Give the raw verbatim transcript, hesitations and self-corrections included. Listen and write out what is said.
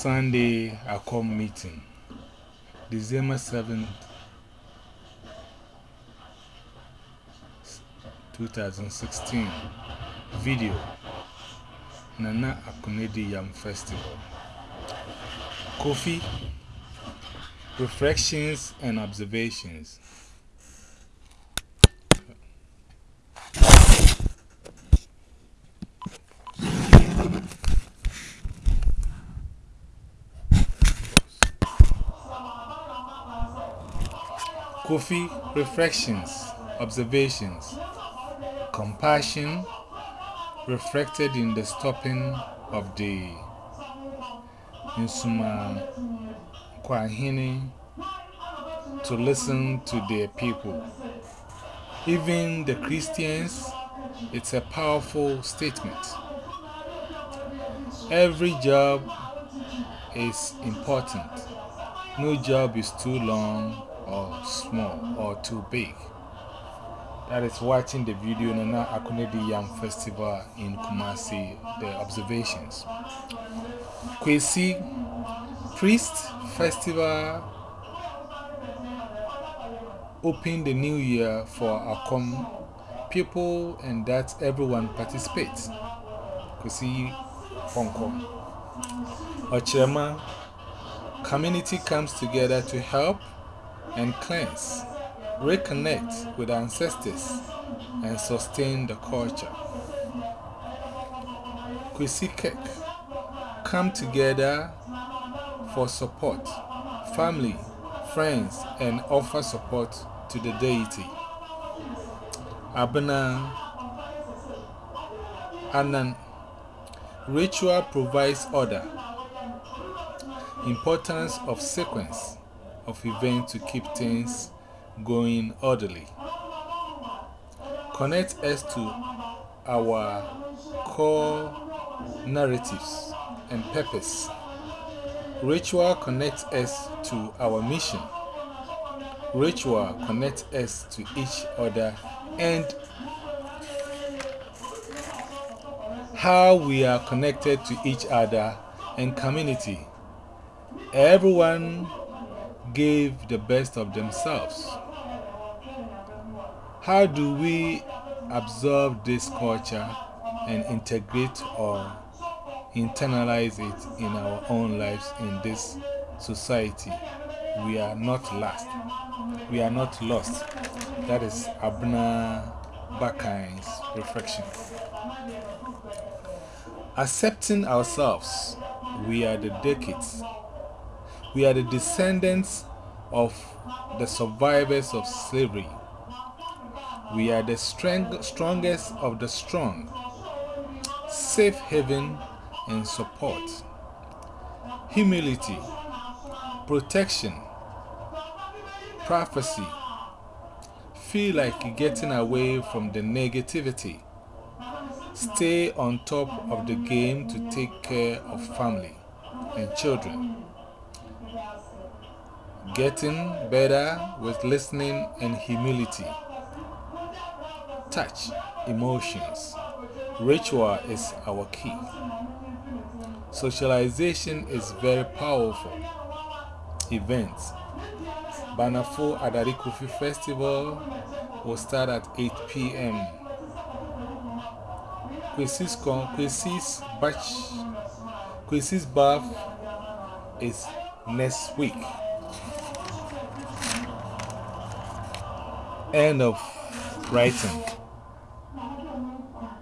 Sunday Akom meeting, December seventh, twenty sixteen. Video Nana Akonedi Yam Festival. Coffee, reflections and observations. Coffee, reflections, observations. Compassion reflected in the stopping of the Nsuma Kwahini to listen to their people. Even the Christians, it's a powerful statement. Every job is important. No job is too long or small or too big. That is watching the video Nana Akonedi Yam Festival in Kumasi, the observations. Kwesi Priest Festival opened the new year for Akom people and that everyone participates. Kwesi Ponko. Ochirema community comes together to help and cleanse, reconnect with ancestors, and sustain the culture. Kwesi Kek come together for support, family, friends, and offer support to the deity. Abena Anan ritual provides order, importance of sequence of events to keep things going orderly. Connect us to our core narratives and purpose. Ritual connects us to our mission. Ritual connects us to each other and how we are connected to each other and community. Everyone gave the best of themselves. How do we absorb this culture and integrate or internalize it in our own lives in this society? We are not lost. We are not lost. That is Abna Bakain's reflection. Accepting ourselves, we are the decades. We are the descendants of the survivors of slavery. We are the strong, strongest of the strong. Safe haven and support. Humility, protection, prophecy. Feel like getting away from the negativity. Stay on top of the game to take care of family and children. Getting better with listening and humility. Touch, emotions. Ritual is our key. Socialization is very powerful. Events. Banafo Adari Kofi Festival will start at eight P M Kwesi's, Kwesi's batch, Kwesi's bath is next week. End of writing.